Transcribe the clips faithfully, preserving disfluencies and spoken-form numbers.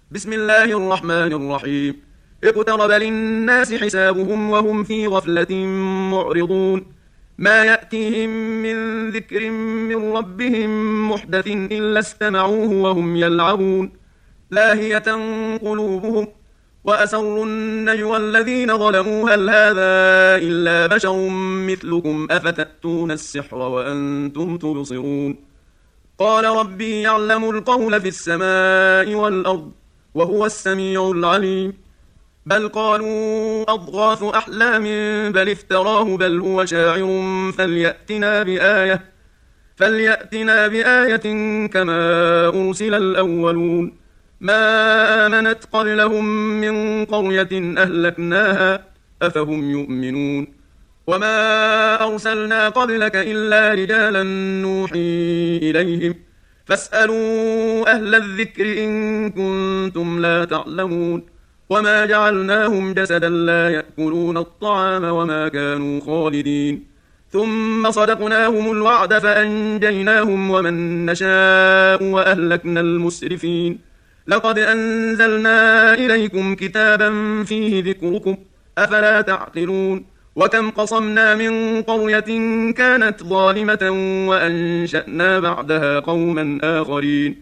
بسم الله الرحمن الرحيم. اقترب للناس حسابهم وهم في غفلة معرضون. ما يأتيهم من ذكر من ربهم محدث إلا استمعوه وهم يلعبون لاهية قلوبهم وأسروا النجوى الذين ظلموا هل هذا إلا بشر مثلكم أفتأتون السحر وأنتم تبصرون. قال ربي يعلم القول في السماء والأرض وهو السميع العليم. بل قالوا أضغاث أحلام بل افتراه بل هو شاعر فليأتنا بآية فليأتنا بآية كما أرسل الأولون. ما آمنت قبلهم من قرية أهلكناها أفهم يؤمنون. وما أرسلنا قبلك إلا رجالا نوحي إليهم فاسألوا أهل الذكر إن كنتم لا تعلمون. وما جعلناهم جسدا لا يأكلون الطعام وما كانوا خالدين. ثم صدقناهم الوعد فأنجيناهم ومن نشاء وأهلكنا المسرفين. لقد أنزلنا إليكم كتابا فيه ذكركم أفلا تعقلون. وكم قصمنا من قرية كانت ظالمة وأنشأنا بعدها قوما آخرين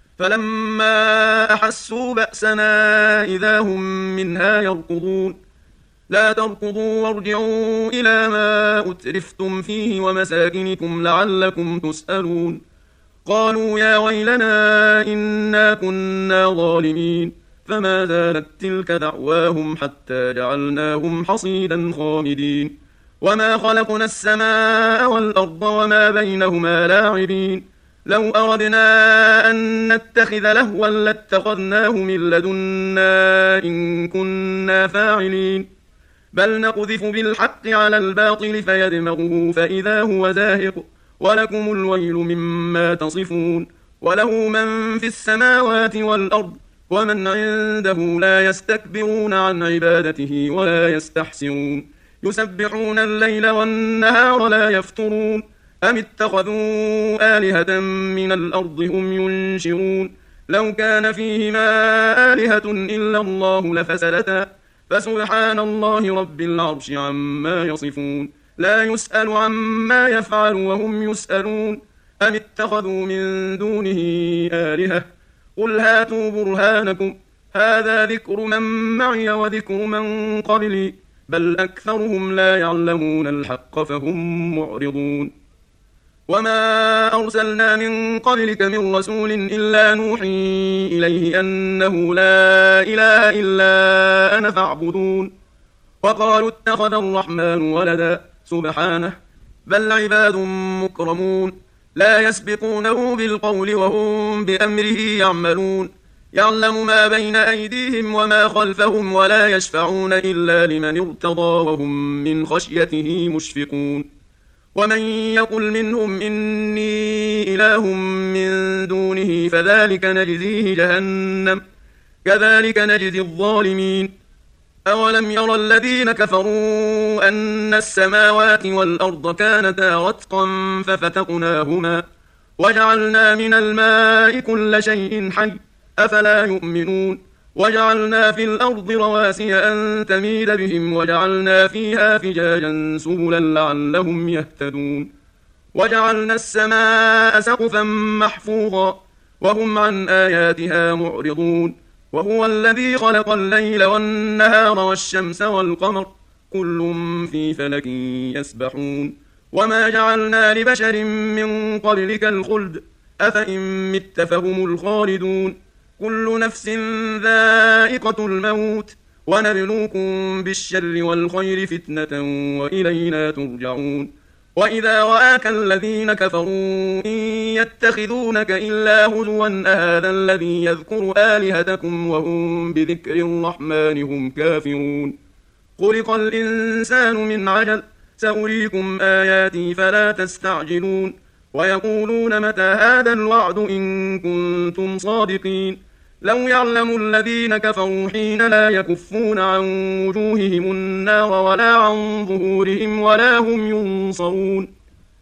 فلما أحسوا بأسنا إذا هم منها يركضون. لا تركضوا وارجعوا إلى ما أترفتم فيه ومساكنكم لعلكم تسألون. قالوا يا ويلنا إنا كنا ظالمين فما زالت تلك دعواهم حتى جعلناهم حصيدا خامدين. وما خلقنا السماء والأرض وما بينهما لاعبين. لو أردنا أن نتخذ لهوا لاتخذناه من لدنا إن كنا فاعلين. بل نقذف بالحق على الباطل فيدمغه فإذا هو زاهق ولكم الويل مما تصفون. وله من في السماوات والأرض ومن عنده لا يستكبرون عن عبادته ولا يستحسرون. يسبحون الليل والنهار لا يفترون. أم اتخذوا آلهة من الأرض هم ينشرون. لو كان فيهما آلهة إلا الله لفسدتا فسبحان الله رب العرش عما يصفون. لا يسأل عما يفعل وهم يسألون. أم اتخذوا من دونه آلهة قل هاتوا برهانكم هذا ذكر من معي وذكر من قبلي بل أكثرهم لا يعلمون الحق فهم معرضون. وما أرسلنا من قبلك من رسول إلا نوحي إليه أنه لا إله إلا أنا فاعبدون. وقالوا اتخذ الرحمن ولدا سبحانه بل عباد مكرمون لا يسبقونه بالقول وهم بأمره يعملون. يعلم ما بين أيديهم وما خلفهم ولا يشفعون إلا لمن ارتضى وهم من خشيته مشفقون. ومن يقل منهم إني إله من دونه فذلك نجزيه جهنم كذلك نجزي الظالمين. أولم يرى الذين كفروا أن السماوات والأرض كانتا رتقا ففتقناهما وجعلنا من الماء كل شيء حي أفلا يؤمنون. وجعلنا في الأرض رواسي أن تميد بهم وجعلنا فيها فجاجا سبلا لعلهم يهتدون. وجعلنا السماء سقفا محفوظا وهم عن آياتها معرضون. وهو الذي خلق الليل والنهار والشمس والقمر كل في فلك يسبحون. وما جعلنا لبشر من قبلك الخلد أفإن مت فهم الخالدون. كل نفس ذائقة الموت ونبلوكم بالشر والخير فتنة وإلينا ترجعون. وإذا رآك الذين كفروا إن يتخذونك إلا هزوا أهذا الذي يذكر آلهتكم وهم بذكر الرحمن هم كافرون. خلق الإنسان من عجل سأريكم آياتي فلا تستعجلون. ويقولون متى هذا الوعد إن كنتم صادقين. لو يعلم الذين كفروا حين لا يكفون عن وجوههم النار ولا عن ظهورهم ولا هم ينصرون.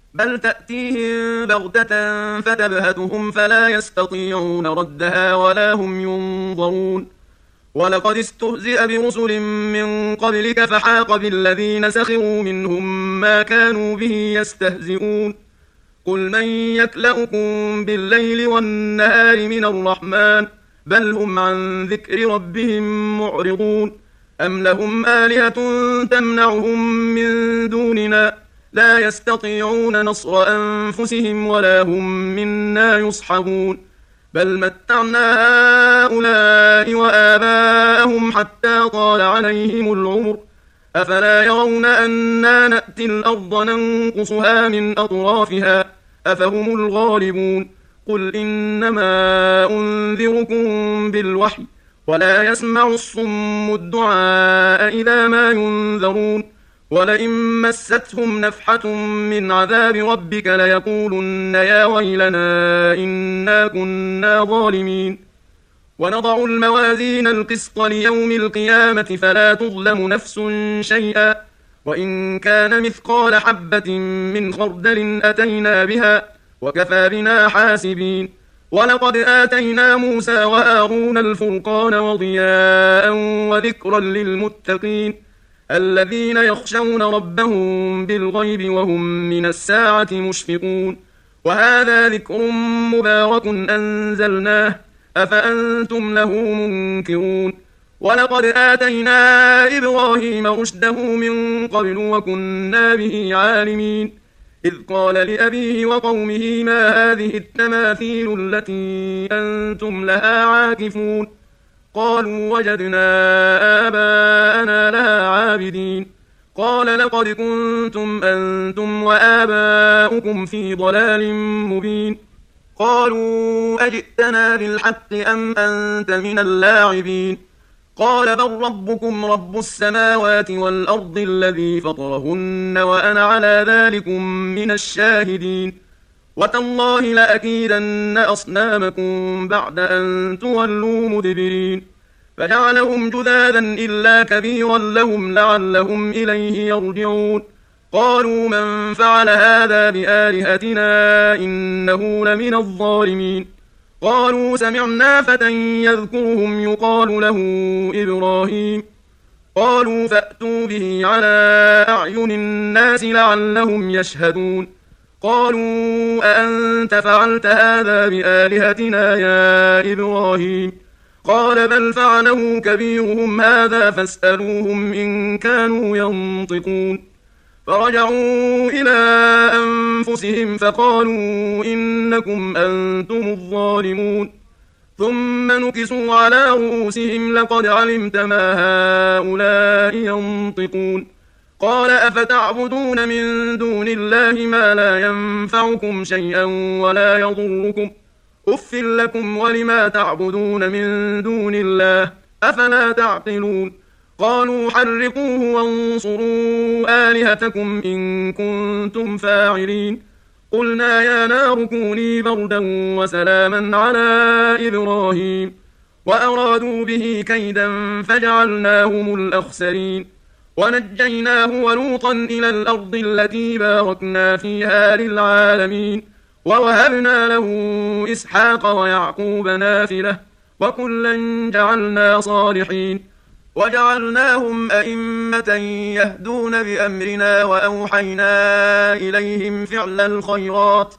بل تأتيهم بغتة فتبهتهم فلا يستطيعون ردها ولا هم ينظرون ولقد استهزئ برسل من قبلك فحاق بالذين سخروا منهم ما كانوا به يستهزئون قل من يكلؤكم بالليل والنهار من الرحمن بل هم عن ذكر ربهم معرضون أم لهم آلهة تمنعهم من دوننا لا يستطيعون نصر أنفسهم ولا هم منا يصحبون بل متعنا هؤلاء وآباءهم حتى طال عليهم العمر أفلا يرون أنا نأتي الأرض ننقصها من أطرافها أفهم الغالبون قل إنما أنذركم بالوحي ولا يسمع الصم الدعاء إذا ما ينذرون ولئن مستهم نفحة من عذاب ربك ليقولن يا ويلنا إنا كنا ظالمين ونضع الموازين القسط ليوم القيامة فلا تظلم نفس شيئا وإن كان مثقال حبة من خردل أتينا بها وكفى بنا حاسبين ولقد آتينا موسى وهارون الفرقان وضياء وذكرا للمتقين الذين يخشون ربهم بالغيب وهم من الساعة مشفقون وهذا ذكر مبارك أنزلناه أفأنتم له منكرون ولقد آتينا إبراهيم رشده من قبل وكنا به عالمين إذ قال لأبيه وقومه ما هذه التماثيل التي أنتم لها عاكفون قالوا وجدنا آباءنا لها عابدين قال لقد كنتم أنتم وآباؤكم في ضلال مبين قالوا أجئتنا بالحق أم أنت من اللاعبين قال بل ربكم رب السماوات والأرض الذي فطرهن وأنا على ذلكم من الشاهدين وتالله لأكيدن أصنامكم بعد أن تولوا مدبرين فجعلهم جذاذا إلا كبيرا لهم لعلهم إليه يرجعون قالوا من فعل هذا بآلهتنا إنه لمن الظالمين قالوا سمعنا فتى يذكرهم يقال له إبراهيم قالوا فأتوا به على أعين الناس لعلهم يشهدون قالوا أأنت فعلت هذا بآلهتنا يا إبراهيم قال بل فعله كبيرهم هذا فاسألوهم إن كانوا ينطقون فرجعوا إلى أنفسهم فقالوا إنكم أنتم الظالمون ثم نكسوا على رؤوسهم لقد علمت ما هؤلاء ينطقون قال أفتعبدون من دون الله ما لا ينفعكم شيئا ولا يضركم أف لكم ولما تعبدون من دون الله أفلا تعقلون قالوا حرقوه وانصروا آلهتكم إن كنتم فاعلين قلنا يا نار كوني بردا وسلاما على إبراهيم وأرادوا به كيدا فجعلناهم الأخسرين ونجيناه ولوطا إلى الأرض التي باركنا فيها للعالمين ووهبنا له إسحاق ويعقوب نافلة وكلا جعلنا صالحين وجعلناهم أئمة يهدون بأمرنا وأوحينا إليهم فعل الخيرات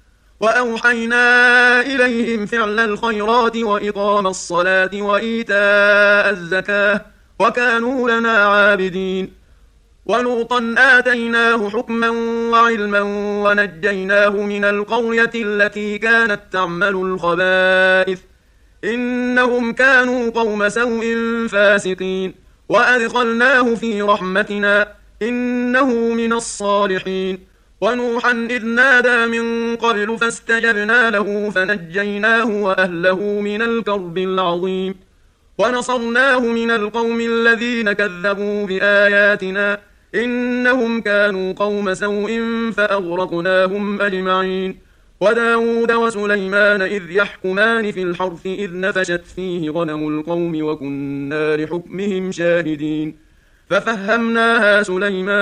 وأوحينا إليهم فعل الخيرات وإقام الصلاة وإيتاء الزكاة وكانوا لنا عابدين ولوطا آتيناه حكما وعلما ونجيناه من القرية التي كانت تعمل الخبائث إنهم كانوا قوم سوء فاسقين وأدخلناه في رحمتنا إنه من الصالحين ونوحا إذ نادى من قبل فاستجبنا له فنجيناه وأهله من الكرب العظيم ونصرناه من القوم الذين كذبوا بآياتنا إنهم كانوا قوم سوء فأغرقناهم أجمعين وداود وسليمان إذ يحكمان في الحرث إذ نفشت فيه غنم القوم وكنا لحكمهم شاهدين ففهمناها سليمان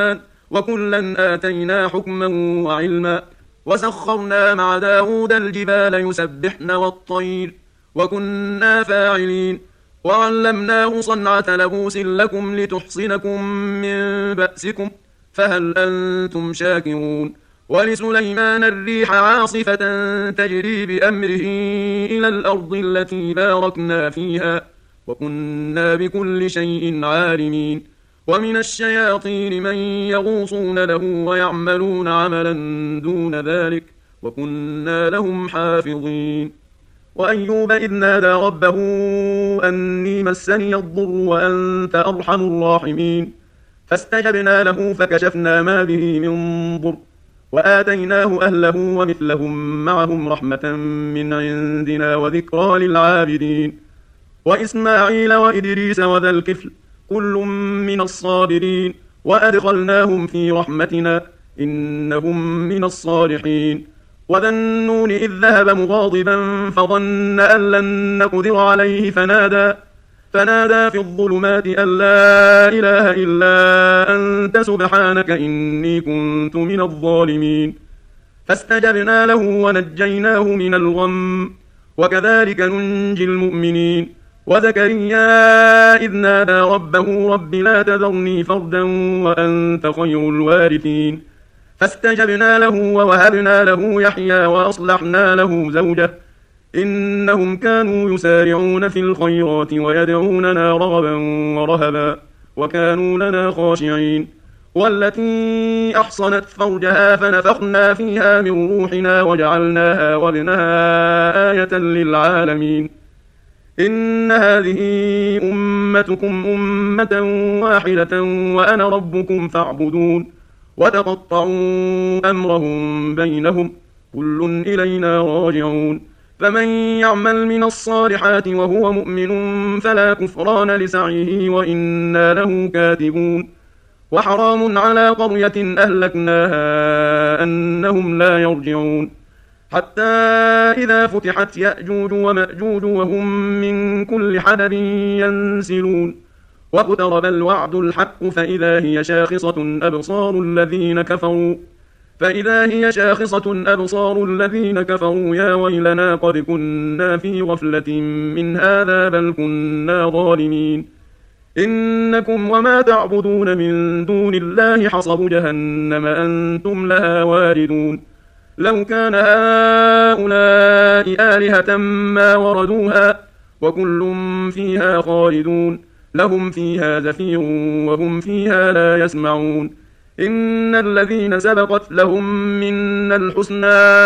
وكلا آتينا حكما وعلما وسخرنا مع داود الجبال يسبحن والطير وكنا فاعلين وعلمناه صنعة لبوس لكم لتحصنكم من بأسكم فهل أنتم شاكرون ولسليمان الريح عاصفة تجري بأمره إلى الأرض التي باركنا فيها وكنا بكل شيء عالمين ومن الشياطين من يغوصون له ويعملون عملا دون ذلك وكنا لهم حافظين وأيوب إذ نادى ربه أني مسني الضر وأنت أرحم الراحمين فاستجبنا له فكشفنا ما به من ضر وآتيناه أهله ومثلهم معهم رحمة من عندنا وذكرى للعابدين وإسماعيل وإدريس وذا الكفل كل من الصابرين وأدخلناهم في رحمتنا إنهم من الصالحين وذا النون إذ ذهب مغاضبا فظن أن لن نقدر عليه فنادى فنادى في الظلمات أن لا إله إلا أنت سبحانك إني كنت من الظالمين فاستجبنا له ونجيناه من الغم وكذلك ننجي المؤمنين وزكريا إذ نادى ربه رب لا تذرني فردا وأنت خير الوارثين فاستجبنا له ووهبنا له يحيى وأصلحنا له زوجه إنهم كانوا يسارعون في الخيرات ويدعوننا رغبا ورهبا وكانوا لنا خاشعين والتي أحصنت فرجها فنفخنا فيها من روحنا وجعلناها وابنها آية للعالمين إن هذه أمتكم أمة واحدة وأنا ربكم فاعبدون وتقطعوا أمرهم بينهم كل إلينا راجعون فمن يعمل من الصالحات وهو مؤمن فلا كفران لسعيه وإنا له كاتبون وحرام على قرية أهلكناها أنهم لا يرجعون حتى إذا فتحت يأجوج ومأجوج وهم من كل حدب ينسلون واقترب الوعد الحق فإذا هي شاخصة أبصار الذين كفروا فإذا هي شاخصة أبصار الذين كفروا يا ويلنا قد كنا في غفلة من هذا بل كنا ظالمين إنكم وما تعبدون من دون الله حصب جهنم أنتم لها واردون لو كان هؤلاء آلهة ما وردوها وكل فيها خالدون لهم فيها زفير وهم فيها لا يسمعون إن الذين سبقت لهم منا الحسنى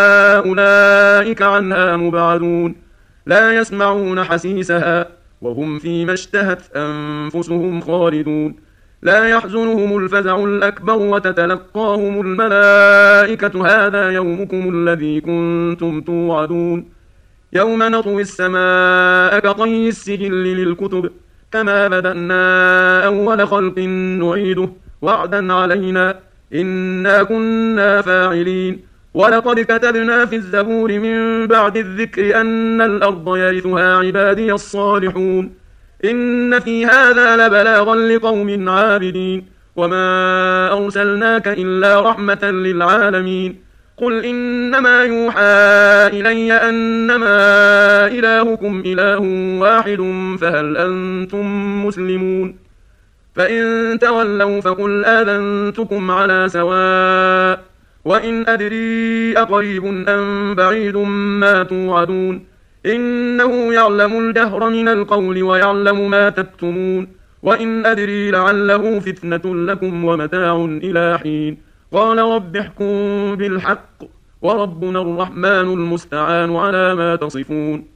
أولئك عنها مبعدون لا يسمعون حسيسها وهم فيما اشتهت أنفسهم خالدون لا يحزنهم الفزع الأكبر وتتلقاهم الملائكة هذا يومكم الذي كنتم توعدون يوم نطوي السماء كطي السجل للكتب كما بدأنا أول خلق نعيده وعدا علينا إنا كنا فاعلين ولقد كتبنا في الزبور من بعد الذكر أن الأرض يرثها عبادي الصالحون إن في هذا لبلاغا لقوم عابدين وما أرسلناك إلا رحمة للعالمين قل إنما يوحى إلي أنما إلهكم إله واحد فهل أنتم مسلمون فإن تولوا فقل آذنتكم على سواء وإن أدري أقريب أم بعيد ما توعدون إنه يعلم الجهر من القول ويعلم ما تكتمون وإن أدري لعله فتنة لكم ومتاع إلى حين قال رب احكم بالحق وربنا الرحمن المستعان على ما تصفون